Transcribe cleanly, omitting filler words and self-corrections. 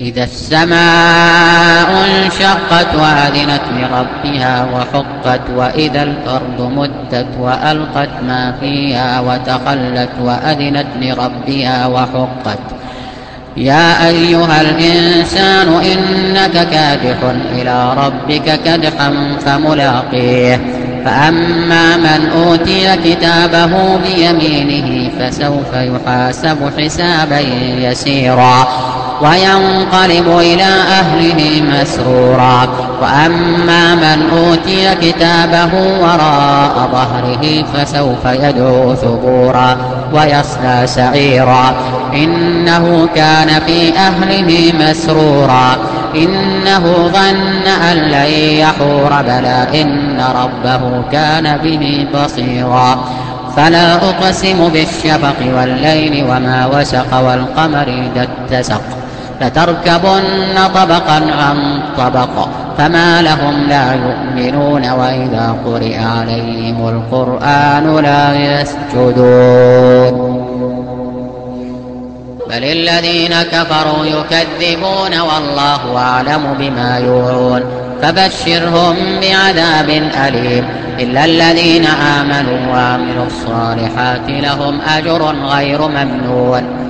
إذا السماء انشقت وأذنت لربها وحقت وإذا الأرض مدت وألقت ما فيها وتخلت وأذنت لربها وحقت يا أيها الإنسان إنك كادح إلى ربك كدحا فملاقيه فأما من أوتي كتابه بيمينه فسوف يحاسب حسابا يسيرا وينقلب إلى أهله مسرورا وأما من أوتي كتابه وراء ظهره فسوف يدعو ثبورا ويصلى سعيرا إنه كان في أهله مسرورا إنه ظن أن لن يحور بلى إن ربه كان به بصيرا فلا أقسم بالشفق والليل وما وسق والقمر إذا اتسق لتركبن طبقا عن طبق فما لهم لا يؤمنون وإذا قرئ عليهم القرآن لا يسجدون بل الذين كفروا يكذبون والله أعلم بما يوعون فبشرهم بعذاب أليم إلا الذين آمنوا وعملوا الصالحات لهم أجر غير ممنون